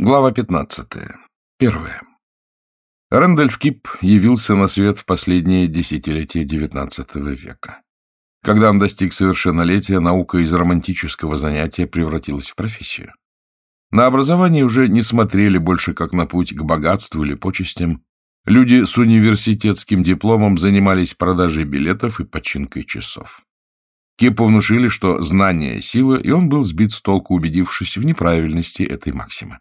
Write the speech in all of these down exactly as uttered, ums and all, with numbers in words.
Глава пятнадцатая. Первая. Рэндольф Кип явился на свет в последние десятилетия девятнадцатого века. Когда он достиг совершеннолетия, наука из романтического занятия превратилась в профессию. На образование уже не смотрели больше как на путь к богатству или почестям. Люди с университетским дипломом занимались продажей билетов и починкой часов. Кипу внушили, что знание — сила, и он был сбит с толку, убедившись в неправильности этой максимы.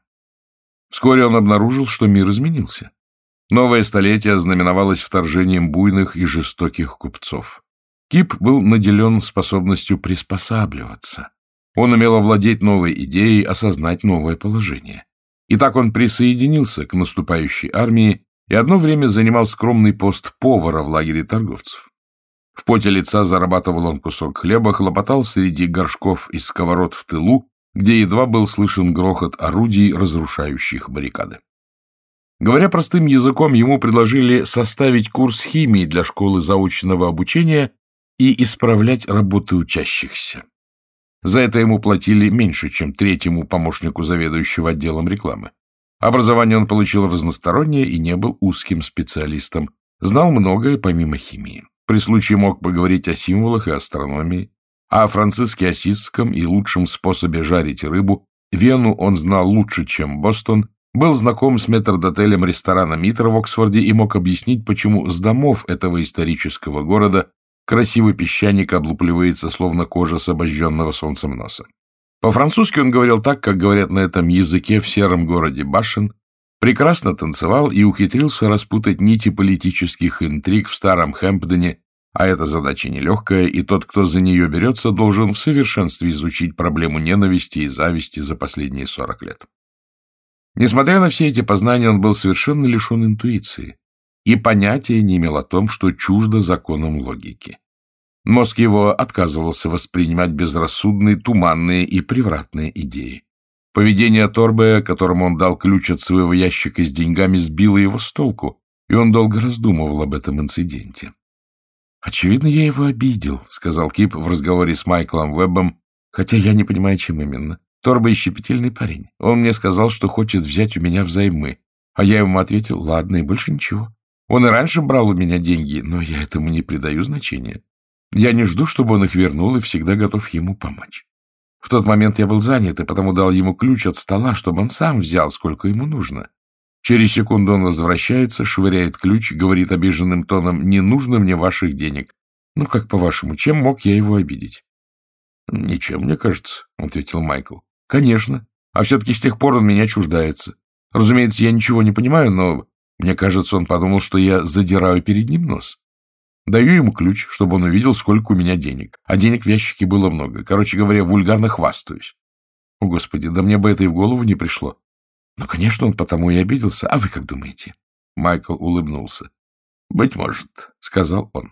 Вскоре он обнаружил, что мир изменился. Новое столетие ознаменовалось вторжением буйных и жестоких купцов. Кип был наделен способностью приспосабливаться. Он умел овладеть новой идеей, осознать новое положение. И так он присоединился к наступающей армии и одно время занимал скромный пост повара в лагере торговцев. В поте лица зарабатывал он кусок хлеба, хлопотал среди горшков и сковород в тылу, где едва был слышен грохот орудий, разрушающих баррикады. Говоря простым языком, ему предложили составить курс химии для школы заочного обучения и исправлять работы учащихся. За это ему платили меньше, чем третьему помощнику заведующего отделом рекламы. Образование он получил разностороннее и не был узким специалистом. Знал многое помимо химии. При случае мог поговорить о символах и астрономии, а о Франциске Ассизском и лучшем способе жарить рыбу. Вену он знал лучше, чем Бостон, был знаком с метрдотелем ресторана Митра в Оксфорде и мог объяснить, почему с домов этого исторического города красивый песчаник облупливается, словно кожа с обожженного солнцем носа. По-французски он говорил так, как говорят на этом языке в сером городе башен, прекрасно танцевал и ухитрился распутать нити политических интриг в старом Хэмпдене, а эта задача нелегкая, и тот, кто за нее берется, должен в совершенстве изучить проблему ненависти и зависти за последние сорок лет. Несмотря на все эти познания, он был совершенно лишен интуиции и понятия не имел о том, что чуждо законам логики. Мозг его отказывался воспринимать безрассудные, туманные и превратные идеи. Поведение Торбея, которому он дал ключ от своего ящика с деньгами, сбило его с толку, и он долго раздумывал об этом инциденте. «Очевидно, я его обидел», — сказал Кип в разговоре с Майклом Веббом, хотя я не понимаю, чем именно. Торбей щепетильный парень. Он мне сказал, что хочет взять у меня взаймы, а я ему ответил: ладно, и больше ничего. Он и раньше брал у меня деньги, но я этому не придаю значения. Я не жду, чтобы он их вернул, и всегда готов ему помочь. В тот момент я был занят, и потому дал ему ключ от стола, чтобы он сам взял, сколько ему нужно. Через секунду он возвращается, швыряет ключ, говорит обиженным тоном: «Не нужно мне ваших денег». Ну, как по-вашему, чем мог я его обидеть? — Ничем, мне кажется, — ответил Майкл. — Конечно. А все-таки с тех пор он меня чуждается. Разумеется, я ничего не понимаю, но мне кажется, он подумал, что я задираю перед ним нос. Даю ему ключ, чтобы он увидел, сколько у меня денег. А денег в ящике было много. Короче говоря, вульгарно хвастаюсь. О, Господи, да мне бы это и в голову не пришло. Ну, конечно, он потому и обиделся. А вы как думаете? Майкл улыбнулся. — Быть может, — сказал он.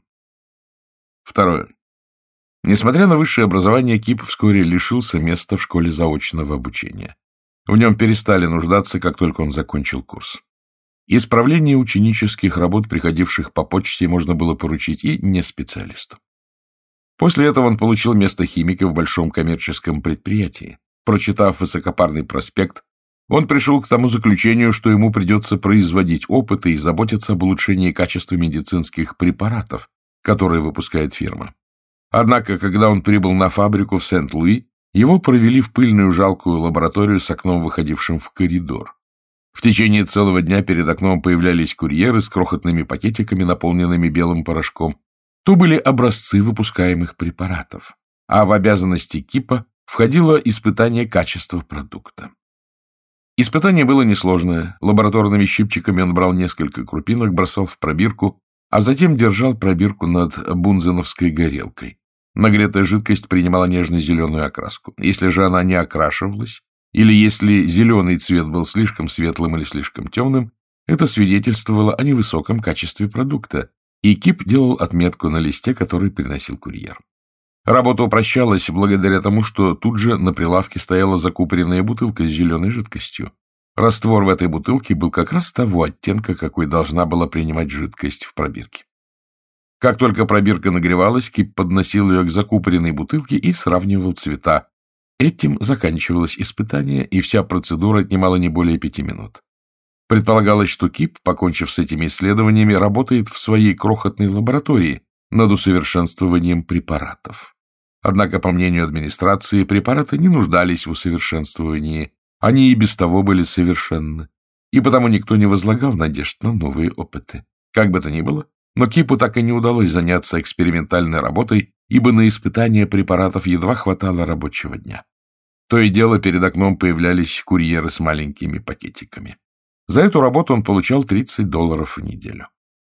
Второе. Несмотря на высшее образование, Кип вскоре лишился места в школе заочного обучения. В нем перестали нуждаться, как только он закончил курс. Исправление ученических работ, приходивших по почте, можно было поручить и не специалисту. После этого он получил место химика в большом коммерческом предприятии. Прочитав высокопарный проспект, он пришел к тому заключению, что ему придется производить опыты и заботиться об улучшении качества медицинских препаратов, которые выпускает фирма. Однако, когда он прибыл на фабрику в Сент-Луи, его провели в пыльную жалкую лабораторию с окном, выходившим в коридор. В течение целого дня перед окном появлялись курьеры с крохотными пакетиками, наполненными белым порошком. То были образцы выпускаемых препаратов, а в обязанности Кипа входило испытание качества продукта. Испытание было несложное. Лабораторными щипчиками он брал несколько крупинок, бросал в пробирку, а затем держал пробирку над бунзеновской горелкой. Нагретая жидкость принимала нежно-зеленую окраску. Если же она не окрашивалась, или если зеленый цвет был слишком светлым или слишком темным, это свидетельствовало о невысоком качестве продукта, и Кип делал отметку на листе, который приносил курьер. Работа упрощалась благодаря тому, что тут же на прилавке стояла закупоренная бутылка с зеленой жидкостью. Раствор в этой бутылке был как раз того оттенка, какой должна была принимать жидкость в пробирке. Как только пробирка нагревалась, Кип подносил ее к закупоренной бутылке и сравнивал цвета. Этим заканчивалось испытание, и вся процедура отнимала не более пяти минут. Предполагалось, что Кип, покончив с этими исследованиями, работает в своей крохотной лаборатории над усовершенствованием препаратов. Однако, по мнению администрации, препараты не нуждались в усовершенствовании, они и без того были совершенны, и потому никто не возлагал надежд на новые опыты. Как бы то ни было, но Кипу так и не удалось заняться экспериментальной работой, ибо на испытания препаратов едва хватало рабочего дня. То и дело перед окном появлялись курьеры с маленькими пакетиками. За эту работу он получал тридцать долларов в неделю.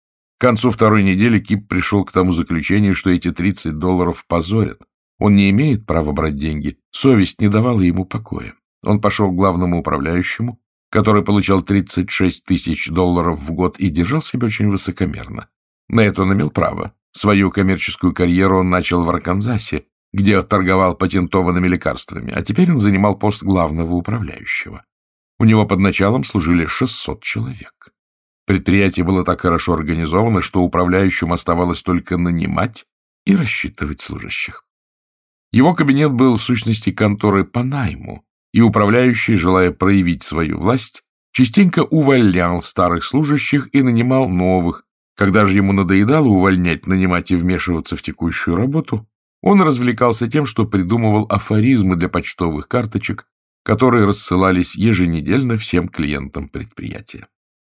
К концу второй недели Кип пришел к тому заключению, что эти тридцать долларов позорят. Он не имеет права брать деньги, совесть не давала ему покоя. Он пошел к главному управляющему, который получал тридцать шесть тысяч долларов в год и держал себя очень высокомерно. На это он имел право. Свою коммерческую карьеру он начал в Арканзасе, где торговал патентованными лекарствами, а теперь он занимал пост главного управляющего. У него под началом служили шестьсот человек. Предприятие было так хорошо организовано, что управляющим оставалось только нанимать и рассчитывать служащих. Его кабинет был в сущности конторой по найму, и управляющий, желая проявить свою власть, частенько увольнял старых служащих и нанимал новых. Когда же ему надоедало увольнять, нанимать и вмешиваться в текущую работу, он развлекался тем, что придумывал афоризмы для почтовых карточек, которые рассылались еженедельно всем клиентам предприятия.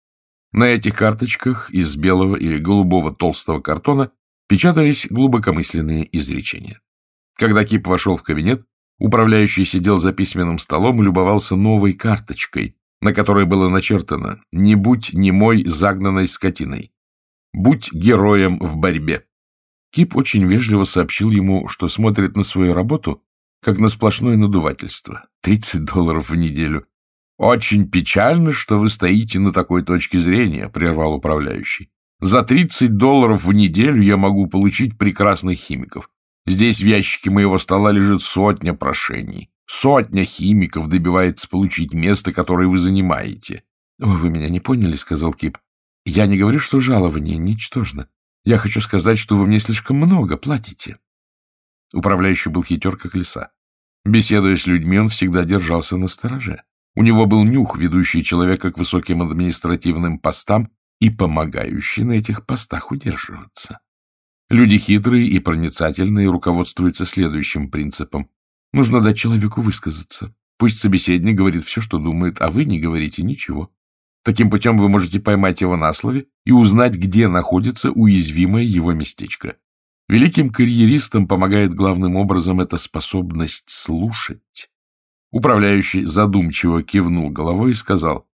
На этих карточках из белого или голубого толстого картона печатались глубокомысленные изречения. Когда Кип вошел в кабинет, управляющий сидел за письменным столом и любовался новой карточкой, на которой было начертано «Не будь немой загнанной скотиной. Будь героем в борьбе». Кип очень вежливо сообщил ему, что смотрит на свою работу как на сплошное надувательство. тридцать долларов в неделю. «Очень печально, что вы стоите на такой точке зрения», — прервал управляющий. «За тридцать долларов в неделю я могу получить прекрасных химиков. Здесь в ящике моего стола лежит сотня прошений. Сотня химиков добивается получить место, которое вы занимаете». «О, вы меня не поняли», — сказал Кип. «Я не говорю, что жалование ничтожно. Я хочу сказать, что вы мне слишком много платите». Управляющий был хитер, как лиса. Беседуя с людьми, он всегда держался настороже. У него был нюх, ведущий человека к высоким административным постам и помогающий на этих постах удерживаться. Люди хитрые и проницательные руководствуются следующим принципом. Нужно дать человеку высказаться. Пусть собеседник говорит все, что думает, а вы не говорите ничего. Таким путем вы можете поймать его на слове и узнать, где находится уязвимое его местечко. Великим карьеристам помогает главным образом эта способность слушать. Управляющий задумчиво кивнул головой и сказал: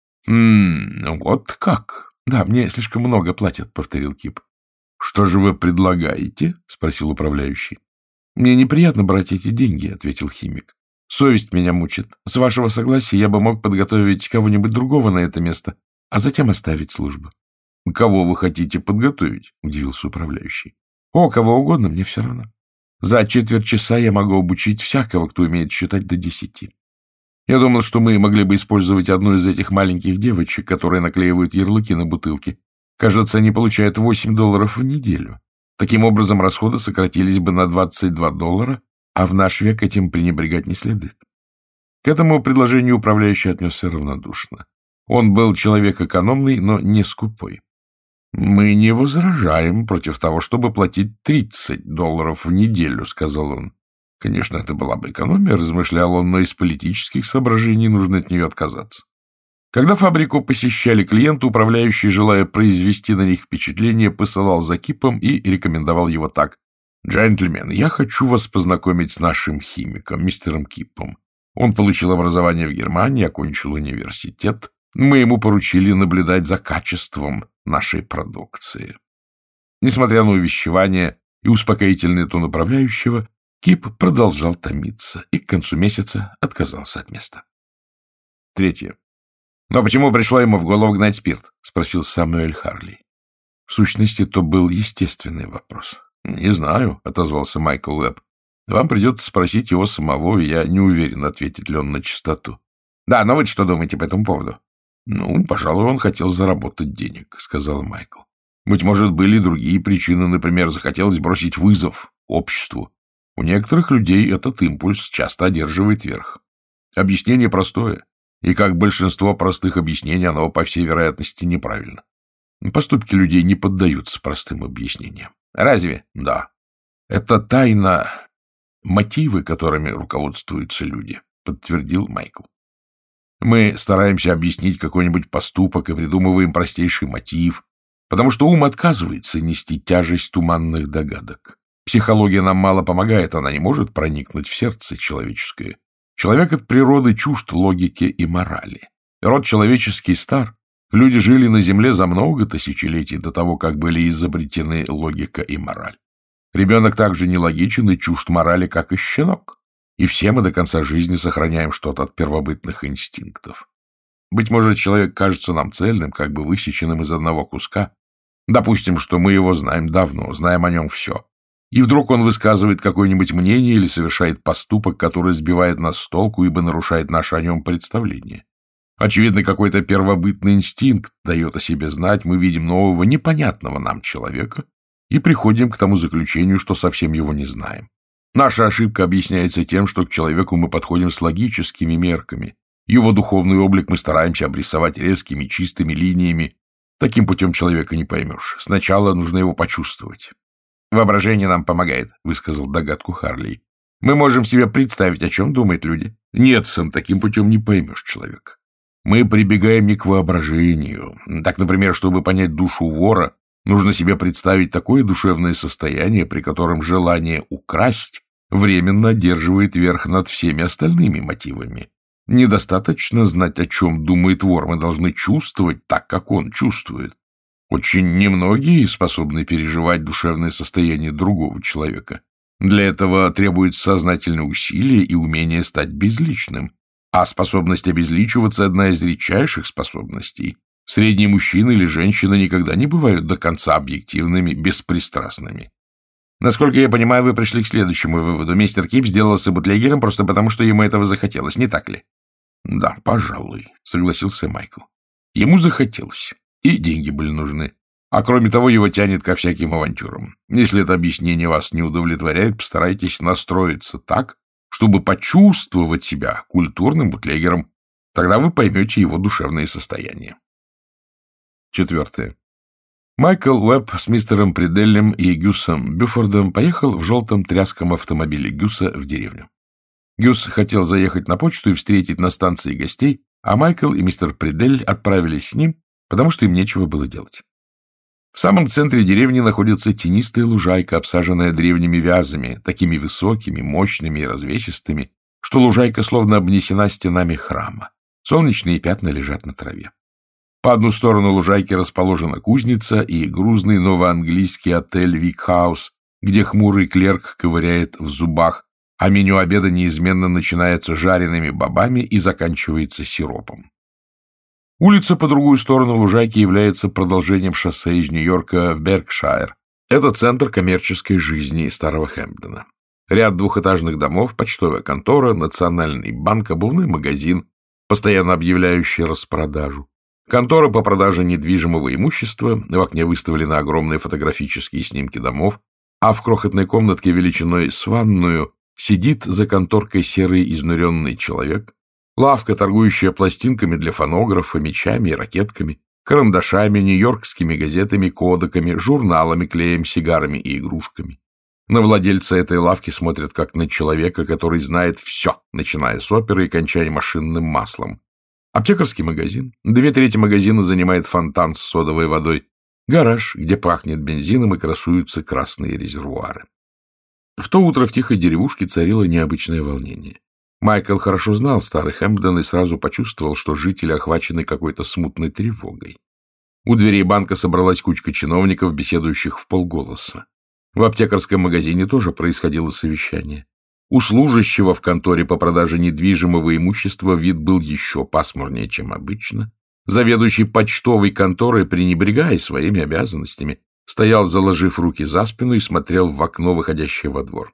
«Хм, вот как? Да, мне слишком много платят», — повторил Кип. «Что же вы предлагаете?» — спросил управляющий. «Мне неприятно брать эти деньги», — ответил химик. «Совесть меня мучит. С вашего согласия я бы мог подготовить кого-нибудь другого на это место, а затем оставить службу». «Кого вы хотите подготовить?» — удивился управляющий. «О, кого угодно, мне все равно. За четверть часа я могу обучить всякого, кто умеет считать до десяти. Я думал, что мы могли бы использовать одну из этих маленьких девочек, которые наклеивают ярлыки на бутылки. Кажется, они получают восемь долларов в неделю. Таким образом, расходы сократились бы на двадцать два доллара, а в наш век этим пренебрегать не следует». К этому предложению управляющий отнесся равнодушно. Он был человек экономный, но не скупой. «Мы не возражаем против того, чтобы платить тридцать долларов в неделю», — сказал он. Конечно, это была бы экономия, размышлял он, но из политических соображений нужно от нее отказаться. Когда фабрику посещали клиенты, управляющий, желая произвести на них впечатление, посылал за Кипом и рекомендовал его так: «Джентльмен, я хочу вас познакомить с нашим химиком, мистером Кипом. Он получил образование в Германии, окончил университет. Мы ему поручили наблюдать за качеством нашей продукции». Несмотря на увещевание и успокоительный тон управляющего, Кип продолжал томиться и к концу месяца отказался от места. Третье. «Но почему пришло ему в голову гнать спирт?» — спросил Самуэль Харли. В сущности, то был естественный вопрос. «Не знаю», — отозвался Майкл Уэбб. «Вам придется спросить его самого, и я не уверен, ответит ли он на чистоту». «Да, но вы что думаете по этому поводу?» «Ну, пожалуй, он хотел заработать денег», — сказал Майкл. «Быть может, были другие причины, например, захотелось бросить вызов обществу. У некоторых людей этот импульс часто одерживает верх. Объяснение простое, и как большинство простых объяснений, оно, по всей вероятности, неправильно. Поступки людей не поддаются простым объяснениям. Разве? Да. Это тайна, мотивы, которыми руководствуются люди, подтвердил Майкл. Мы стараемся объяснить какой-нибудь поступок и придумываем простейший мотив, потому что ум отказывается нести тяжесть туманных догадок. Психология нам мало помогает, она не может проникнуть в сердце человеческое. Человек от природы чужд логике и морали. Род человеческий стар. Люди жили на земле за много тысячелетий до того, как были изобретены логика и мораль. Ребенок также нелогичен и чужд морали, как и щенок. И все мы до конца жизни сохраняем что-то от первобытных инстинктов. Быть может, человек кажется нам цельным, как бы высеченным из одного куска. Допустим, что мы его знаем давно, знаем о нем все. И вдруг он высказывает какое-нибудь мнение или совершает поступок, который сбивает нас с толку, ибо нарушает наше о нем представление. Очевидно, какой-то первобытный инстинкт дает о себе знать, мы видим нового, непонятного нам человека и приходим к тому заключению, что совсем его не знаем. Наша ошибка объясняется тем, что к человеку мы подходим с логическими мерками. Его духовный облик мы стараемся обрисовать резкими, чистыми линиями. Таким путем человека не поймешь. Сначала нужно его почувствовать. «Воображение нам помогает», — высказал догадку Харли. «Мы можем себе представить, о чем думают люди». «Нет, сам таким путем не поймешь человека. Мы прибегаем не к воображению. Так, например, чтобы понять душу вора, нужно себе представить такое душевное состояние, при котором желание украсть временно одерживает верх над всеми остальными мотивами. Недостаточно знать, о чем думает вор, мы должны чувствовать так, как он чувствует. Очень немногие способны переживать душевное состояние другого человека. Для этого требуется сознательное усилие и умение стать безличным. А способность обезличиваться – одна из редчайших способностей. Средний мужчина или женщина никогда не бывают до конца объективными, беспристрастными. Насколько я понимаю, вы пришли к следующему выводу. Мистер Кип сделался бутлегером просто потому, что ему этого захотелось, не так ли? Да, пожалуй, согласился Майкл. Ему захотелось. И деньги были нужны. А кроме того, его тянет ко всяким авантюрам. Если это объяснение вас не удовлетворяет, постарайтесь настроиться так, чтобы почувствовать себя культурным бутлегером. Тогда вы поймете его душевное состояние. Четвертое. Майкл Уэбб с мистером Приделлем и Гюсом Бюфордом поехал в желтом тряском автомобиле Гюса в деревню. Гюс хотел заехать на почту и встретить на станции гостей, а Майкл и мистер Придель отправились с ним, потому что им нечего было делать. В самом центре деревни находится тенистая лужайка, обсаженная древними вязами, такими высокими, мощными и развесистыми, что лужайка словно обнесена стенами храма. Солнечные пятна лежат на траве. По одну сторону лужайки расположена кузница и грузный новоанглийский отель «Викхаус», где хмурый клерк ковыряет в зубах, а меню обеда неизменно начинается жареными бобами и заканчивается сиропом. Улица по другую сторону лужайки является продолжением шоссе из Нью-Йорка в Беркшайр. Это центр коммерческой жизни старого Хэмпдена. Ряд двухэтажных домов, почтовая контора, национальный банк, обувной магазин, постоянно объявляющий распродажу. Контора по продаже недвижимого имущества, в окне выставлены огромные фотографические снимки домов, а в крохотной комнатке величиной с ванную сидит за конторкой серый изнуренный человек. Лавка, торгующая пластинками для фонографа, мечами и ракетками, карандашами, нью-йоркскими газетами, кодеками, журналами, клеем, сигарами и игрушками. На владельца этой лавки смотрят как на человека, который знает все, начиная с оперы и кончая машинным маслом. Аптекарский магазин. Две трети магазина занимает фонтан с содовой водой. Гараж, где пахнет бензином и красуются красные резервуары. В то утро в тихой деревушке царило необычное волнение. Майкл хорошо знал старый Хэмпден и сразу почувствовал, что жители охвачены какой-то смутной тревогой. У дверей банка собралась кучка чиновников, беседующих вполголоса. В аптекарском магазине тоже происходило совещание. У служащего в конторе по продаже недвижимого имущества вид был еще пасмурнее, чем обычно. Заведующий почтовой конторой, пренебрегая своими обязанностями, стоял, заложив руки за спину, и смотрел в окно, выходящее во двор.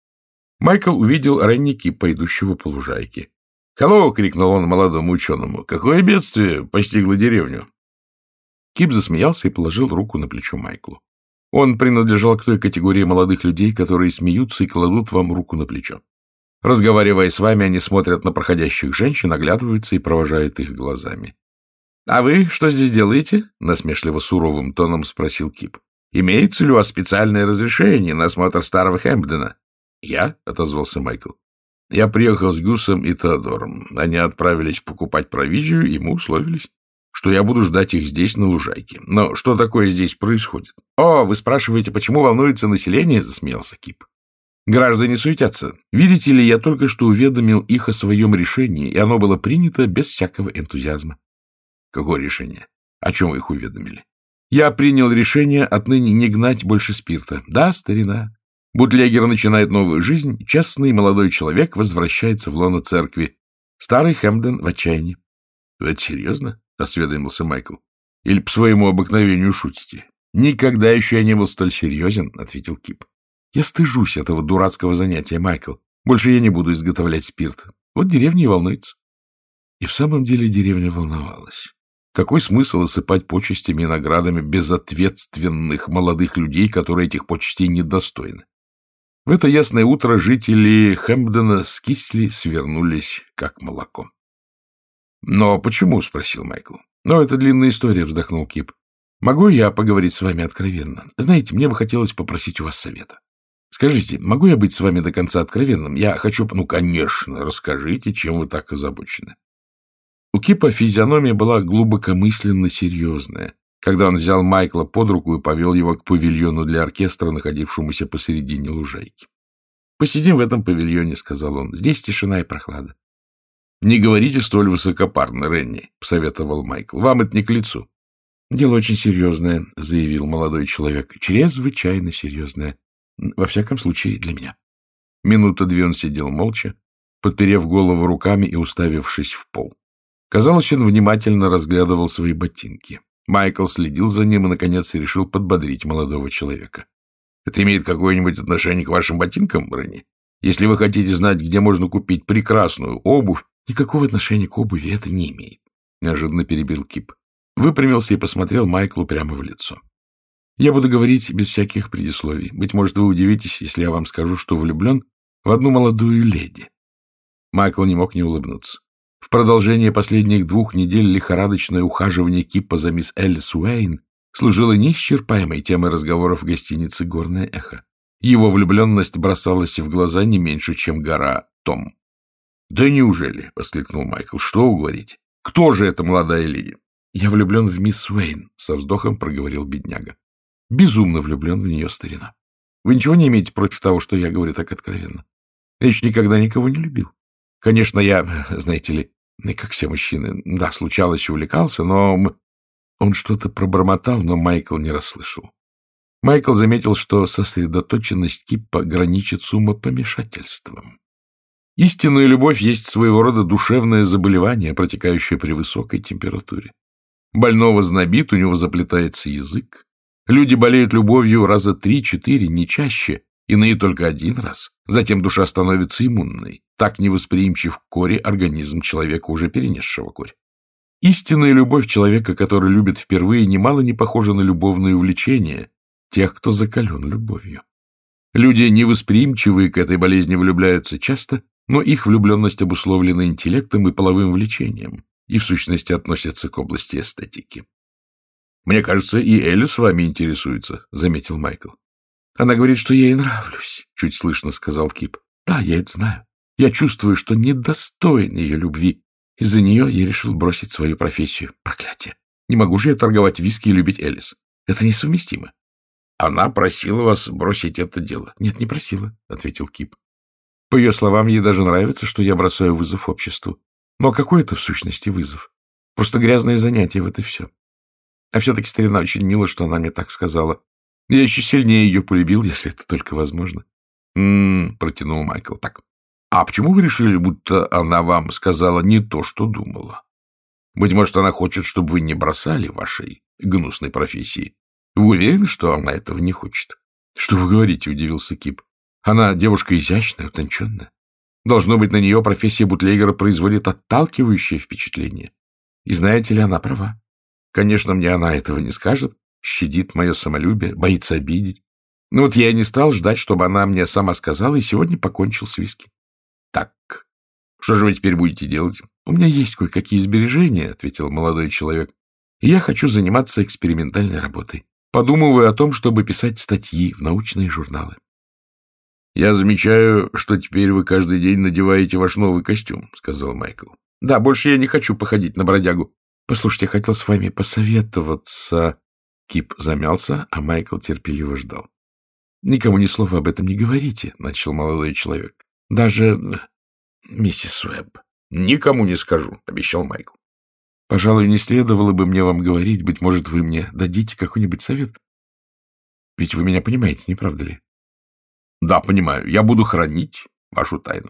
Майкл увидел Ренни Кипа, идущего по лужайке. «Hello!» — крикнул он молодому ученому. «Какое бедствие постигло деревню?» Кип засмеялся и положил руку на плечо Майклу. Он принадлежал к той категории молодых людей, которые смеются и кладут вам руку на плечо. Разговаривая с вами, они смотрят на проходящих женщин, оглядываются и провожают их глазами. — А вы что здесь делаете? — насмешливо суровым тоном спросил Кип. — Имеется ли у вас специальное разрешение на осмотр старого Хэмпдена? — Я? — отозвался Майкл. — Я приехал с Гюсом и Теодором. Они отправились покупать провизию, и мы условились, что я буду ждать их здесь, на лужайке. Но что такое здесь происходит? — О, вы спрашиваете, почему волнуется население? — засмеялся Кип. Граждане суетятся. Видите ли, я только что уведомил их о своем решении, и оно было принято без всякого энтузиазма. Какое решение? О чем вы их уведомили? Я принял решение отныне не гнать больше спирта. Да, старина. Бутлегер начинает новую жизнь, честный молодой человек возвращается в лоно церкви. Старый Хэмпден в отчаянии. — Вы это серьезно? — осведомился Майкл. — Или по своему обыкновению шутите? — Никогда еще я не был столь серьезен, — ответил Кип. Я стыжусь этого дурацкого занятия, Майкл. Больше я не буду изготовлять спирт. Вот деревня и волнуется. И в самом деле деревня волновалась. Какой смысл осыпать почестями и наградами безответственных молодых людей, которые этих почестей недостойны? В это ясное утро жители Хэмпдена скисли, свернулись, как молоко. — Но почему? — спросил Майкл. — Но это длинная история, — вздохнул Кип. — Могу я поговорить с вами откровенно? Знаете, мне бы хотелось попросить у вас совета. Скажите, могу я быть с вами до конца откровенным? Я хочу... Ну, конечно, расскажите, чем вы так озабочены. У Кипа физиономия была глубокомысленно серьезная, когда он взял Майкла под руку и повел его к павильону для оркестра, находившемуся посередине лужайки. — Посидим в этом павильоне, — сказал он. — Здесь тишина и прохлада. — Не говорите столь высокопарно, Ренни, — посоветовал Майкл. — Вам это не к лицу. — Дело очень серьезное, — заявил молодой человек. — Чрезвычайно серьезное. Во всяком случае, для меня. Минута две он сидел молча, подперев голову руками и уставившись в пол. Казалось, он внимательно разглядывал свои ботинки. Майкл следил за ним и, наконец, решил подбодрить молодого человека. — Это имеет какое-нибудь отношение к вашим ботинкам, Ренни? Если вы хотите знать, где можно купить прекрасную обувь... — Никакого отношения к обуви это не имеет, — неожиданно перебил Кип. Выпрямился и посмотрел Майклу прямо в лицо. Я буду говорить без всяких предисловий. Быть может, вы удивитесь, если я вам скажу, что влюблен в одну молодую леди. Майкл не мог не улыбнуться. В продолжение последних двух недель лихорадочное ухаживание Кипа за мисс Элис Уэйн служило неисчерпаемой темой разговоров в гостинице «Горное эхо». Его влюбленность бросалась в глаза не меньше, чем гора Том. — Да неужели? — воскликнул Майкл. — Что вы говорите? Кто же эта молодая леди? — Я влюблен в мисс Уэйн, — со вздохом проговорил бедняга. Безумно влюблен в нее, старина. Вы ничего не имеете против того, что я говорю так откровенно? Я еще никогда никого не любил. Конечно, я, знаете ли, как все мужчины, да, случалось, увлекался, но... Он что-то пробормотал, но Майкл не расслышал. Майкл заметил, что сосредоточенность Кипа граничит с умопомешательством. Истинная любовь есть своего рода душевное заболевание, протекающее при высокой температуре. Больного знобит, у него заплетается язык. Люди болеют любовью раза три-четыре, не чаще, иные только один раз. Затем душа становится иммунной. Так невосприимчив к коре организм человека, уже перенесшего корь. Истинная любовь человека, который любит впервые, немало не похожа на любовное увлечение тех, кто закален любовью. Люди, невосприимчивые к этой болезни, влюбляются часто, но их влюбленность обусловлена интеллектом и половым влечением и в сущности относится к области эстетики. — Мне кажется, и Элли с вами интересуется, — заметил Майкл. — Она говорит, что я ей нравлюсь, — чуть слышно сказал Кип. — Да, я это знаю. Я чувствую, что недостоин ее любви. Из-за нее я решил бросить свою профессию. Проклятие! Не могу же я торговать виски и любить Элис. Это несовместимо. — Она просила вас бросить это дело. — Нет, не просила, — ответил Кип. По ее словам, ей даже нравится, что я бросаю вызов обществу. Но какой это в сущности вызов? Просто грязное занятие, вот и все. А все-таки старина очень мило, что она мне так сказала. Я еще сильнее ее полюбил, если это только возможно. М-м, протянул Майкл. Так. А почему вы решили, будто она вам сказала не то, что думала? Быть может, она хочет, чтобы вы не бросали вашей гнусной профессии. Вы уверены, что она этого не хочет? Что вы говорите, удивился Кип. Она девушка изящная, утонченная. Должно быть, на нее профессия бутлегера производит отталкивающее впечатление. И знаете ли, она права. Конечно, мне она этого не скажет, щадит мое самолюбие, боится обидеть. Ну вот я и не стал ждать, чтобы она мне сама сказала, и сегодня покончил с виски. Так, что же вы теперь будете делать? У меня есть кое-какие сбережения, — ответил молодой человек, — и я хочу заниматься экспериментальной работой. Подумываю о том, чтобы писать статьи в научные журналы. — Я замечаю, что теперь вы каждый день надеваете ваш новый костюм, — сказал Майкл. — Да, больше я не хочу походить на бродягу. Послушайте, я хотел с вами посоветоваться. Кип замялся, а Майкл терпеливо ждал. — Никому ни слова об этом не говорите, — начал молодой человек. — Даже миссис Уэбб. — Никому не скажу, — обещал Майкл. — Пожалуй, не следовало бы мне вам говорить. Быть может, вы мне дадите какой-нибудь совет? Ведь вы меня понимаете, не правда ли? — Да, понимаю. Я буду хранить вашу тайну.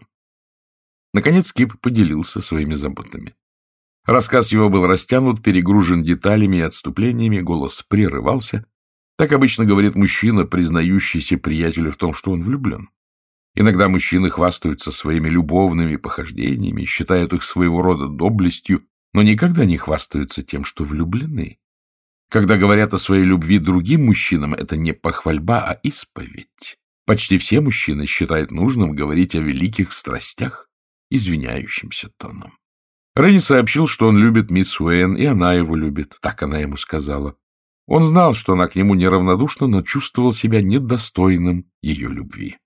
Наконец Кип поделился своими заботами. Рассказ его был растянут, перегружен деталями и отступлениями, голос прерывался. Так обычно говорит мужчина, признающийся приятелю в том, что он влюблен. Иногда мужчины хвастаются своими любовными похождениями, считают их своего рода доблестью, но никогда не хвастаются тем, что влюблены. Когда говорят о своей любви другим мужчинам, это не похвальба, а исповедь. Почти все мужчины считают нужным говорить о великих страстях извиняющимся тоном. Ренни сообщил, что он любит мисс Уэйн, и она его любит, так она ему сказала. Он знал, что она к нему неравнодушна, но чувствовал себя недостойным ее любви.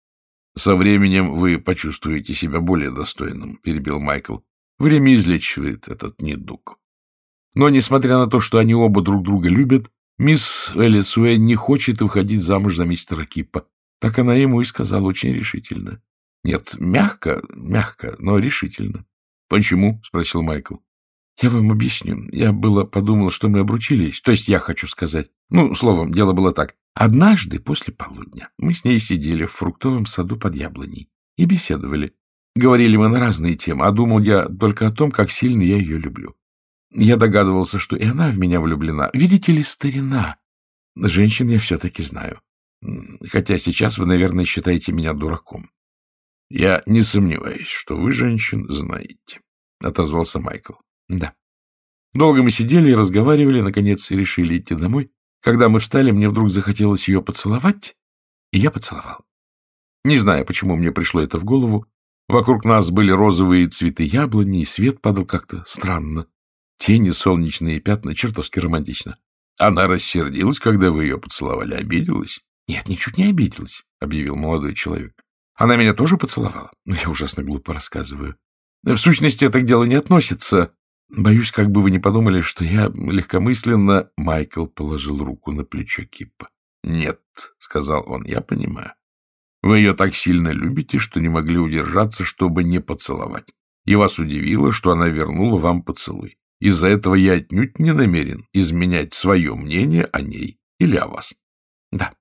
— Со временем вы почувствуете себя более достойным, — перебил Майкл. — Время излечивает этот недуг. Но, несмотря на то, что они оба друг друга любят, мисс Элис Уэйн не хочет выходить замуж за мистера Кипа. Так она ему и сказала очень решительно. Нет, мягко, мягко, но решительно. — Почему? — спросил Майкл. — Я вам объясню. Я было подумал, что мы обручились. То есть я хочу сказать. Ну, словом, дело было так. Однажды после полудня мы с ней сидели в фруктовом саду под яблоней и беседовали. Говорили мы на разные темы, а думал я только о том, как сильно я ее люблю. Я догадывался, что и она в меня влюблена. Видите ли, старина. Женщин я все-таки знаю. Хотя сейчас вы, наверное, считаете меня дураком. — Я не сомневаюсь, что вы, женщин, знаете, — отозвался Майкл. — Да. Долго мы сидели и разговаривали, наконец решили идти домой. Когда мы встали, мне вдруг захотелось ее поцеловать, и я поцеловал. Не знаю, почему мне пришло это в голову. Вокруг нас были розовые цветы яблони, и свет падал как-то странно. Тени, солнечные пятна, чертовски романтично. Она рассердилась, когда вы ее поцеловали, обиделась? — Нет, ничуть не обиделась, — объявил молодой человек. Она меня тоже поцеловала? Ну, я ужасно глупо рассказываю. В сущности, это к делу не относится. Боюсь, как бы вы не подумали, что я легкомысленно... Майкл положил руку на плечо Кипа. — Нет, — сказал он, — я понимаю. Вы ее так сильно любите, что не могли удержаться, чтобы не поцеловать. И вас удивило, что она вернула вам поцелуй. Из-за этого я отнюдь не намерен изменять свое мнение о ней или о вас. Да.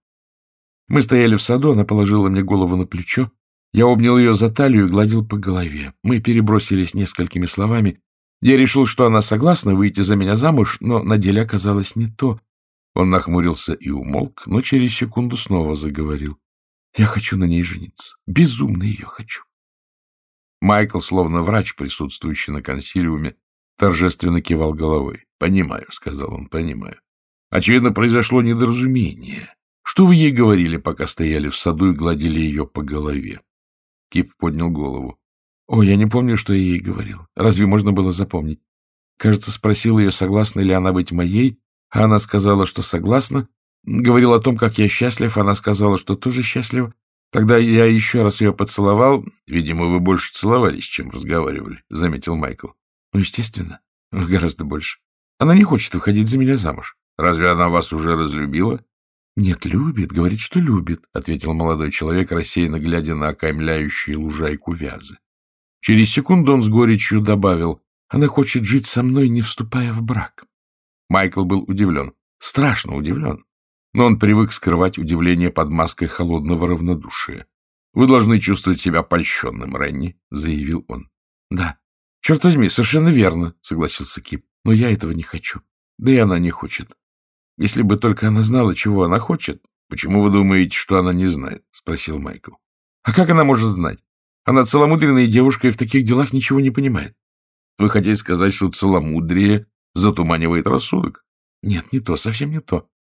Мы стояли в саду, она положила мне голову на плечо. Я обнял ее за талию и гладил по голове. Мы перебросились несколькими словами. Я решил, что она согласна выйти за меня замуж, но на деле оказалось не то. Он нахмурился и умолк, но через секунду снова заговорил. Я хочу на ней жениться. Безумно ее хочу. Майкл, словно врач, присутствующий на консилиуме, торжественно кивал головой. — Понимаю, — сказал он, — понимаю. Очевидно, произошло недоразумение. Что вы ей говорили, пока стояли в саду и гладили ее по голове? Кип поднял голову. — О, я не помню, что я ей говорил. Разве можно было запомнить? Кажется, спросил ее, согласна ли она быть моей, а она сказала, что согласна. Говорил о том, как я счастлив, она сказала, что тоже счастлива. Тогда я еще раз ее поцеловал. — Видимо, вы больше целовались, чем разговаривали, — заметил Майкл. — Ну, естественно, гораздо больше. Она не хочет выходить за меня замуж. — Разве она вас уже разлюбила? — Нет, любит, говорит, что любит, — ответил молодой человек, рассеянно глядя на окаймляющую лужайку вязы. Через секунду он с горечью добавил: — Она хочет жить со мной, не вступая в брак. Майкл был удивлен, страшно удивлен. Но он привык скрывать удивление под маской холодного равнодушия. — Вы должны чувствовать себя польщенным, Ренни, — заявил он. — Да, черт возьми, совершенно верно, — согласился Кип. — Но я этого не хочу. Да и она не хочет. Если бы только она знала, чего она хочет. — Почему вы думаете, что она не знает? — спросил Майкл. — А как она может знать? Она целомудренная девушка и в таких делах ничего не понимает. Вы хотите сказать, что целомудрие затуманивает рассудок? — Нет, не то, совсем не то.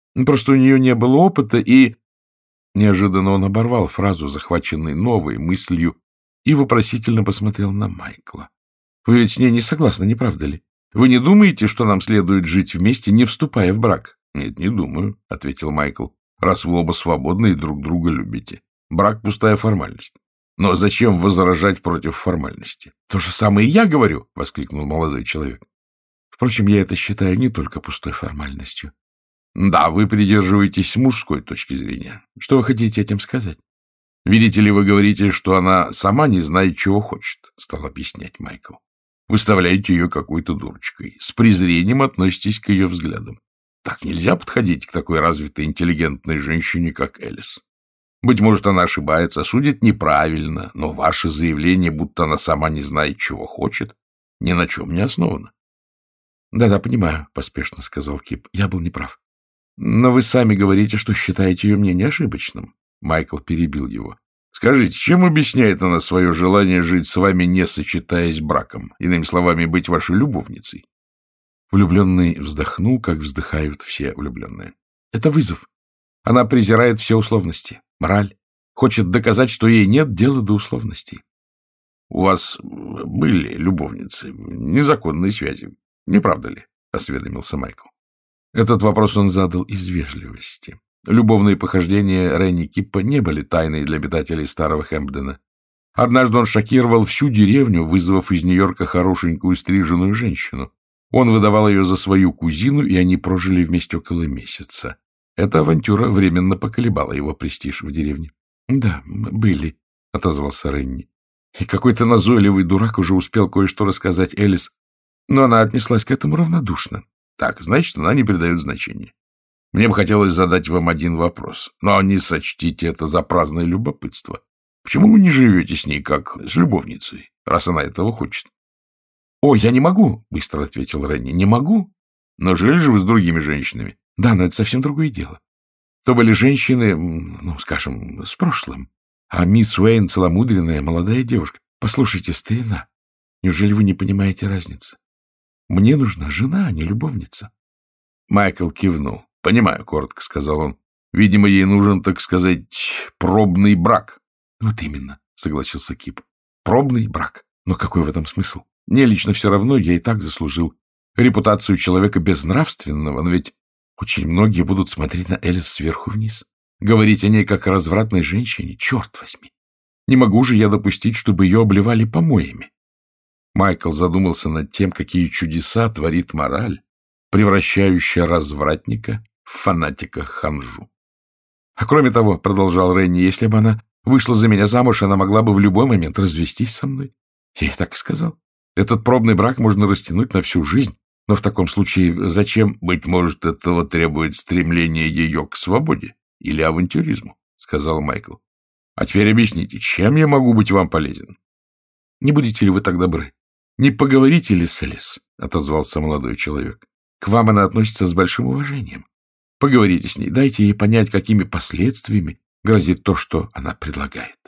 Просто у нее не было опыта, и... Неожиданно он оборвал фразу, захваченной новой мыслью, и вопросительно посмотрел на Майкла. — Вы ведь с ней не согласны, не правда ли? Вы не думаете, что нам следует жить вместе, не вступая в брак? — Нет, не думаю, — ответил Майкл, — раз вы оба свободны и друг друга любите. Брак — пустая формальность. Но зачем возражать против формальности? — То же самое и я говорю, — воскликнул молодой человек. — Впрочем, я это считаю не только пустой формальностью. — Да, вы придерживаетесь мужской точки зрения. Что вы хотите этим сказать? — Видите ли, вы говорите, что она сама не знает, чего хочет, — стал объяснять Майкл. Выставляете ее какой-то дурочкой. С презрением относитесь к ее взглядам. Так нельзя подходить к такой развитой, интеллигентной женщине, как Элис. Быть может, она ошибается, судит неправильно, но ваше заявление, будто она сама не знает, чего хочет, ни на чем не основано. Да — Да-да, понимаю, — поспешно сказал Кип. — Я был неправ. — Но вы сами говорите, что считаете ее мнение ошибочным. Майкл перебил его. — Скажите, чем объясняет она свое желание жить с вами, не сочетаясь браком? Иными словами, быть вашей любовницей? Влюбленный вздохнул, как вздыхают все влюбленные. — Это вызов. Она презирает все условности, мораль. Хочет доказать, что ей нет дела до условностей. — У вас были любовницы, незаконные связи, не правда ли? — осведомился Майкл. Этот вопрос он задал из вежливости. Любовные похождения Ренни Киппа не были тайной для обитателей старого Хэмпдена. Однажды он шокировал всю деревню, вызвав из Нью-Йорка хорошенькую стриженную женщину. Он выдавал ее за свою кузину, и они прожили вместе около месяца. Эта авантюра временно поколебала его престиж в деревне. — Да, были, — отозвался Ренни. И какой-то назойливый дурак уже успел кое-что рассказать Элис, но она отнеслась к этому равнодушно. Так, значит, она не придает значения. Мне бы хотелось задать вам один вопрос, но не сочтите это за праздное любопытство. Почему вы не живете с ней как с любовницей, раз она этого хочет? — О, я не могу, — быстро ответил Ренни, — не могу. Но жили же вы с другими женщинами? — Да, но это совсем другое дело. То были женщины, ну, скажем, с прошлым. А мисс Уэйн — целомудренная молодая девушка. Послушайте, старина, неужели вы не понимаете разницы? Мне нужна жена, а не любовница. Майкл кивнул. — Понимаю, — коротко сказал он. — Видимо, ей нужен, так сказать, пробный брак. — Вот именно, — согласился Кип. — Пробный брак. Но какой в этом смысл? Мне лично все равно, я и так заслужил репутацию человека безнравственного, но ведь очень многие будут смотреть на Элис сверху вниз, говорить о ней как о развратной женщине. Черт возьми! Не могу же я допустить, чтобы ее обливали помоями. Майкл задумался над тем, какие чудеса творит мораль, превращающая развратника в фанатика-ханжу. — А кроме того, — продолжал Ренни, — если бы она вышла за меня замуж, она могла бы в любой момент развестись со мной. Я ей так и сказал. Этот пробный брак можно растянуть на всю жизнь, но в таком случае зачем? — Быть может, этого требует стремление ее к свободе или авантюризму, — сказал Майкл. — А теперь объясните, чем я могу быть вам полезен? — Не будете ли вы так добры? Не поговорите ли с Элис? — отозвался молодой человек. — К вам она относится с большим уважением. Поговорите с ней, дайте ей понять, какими последствиями грозит то, что она предлагает.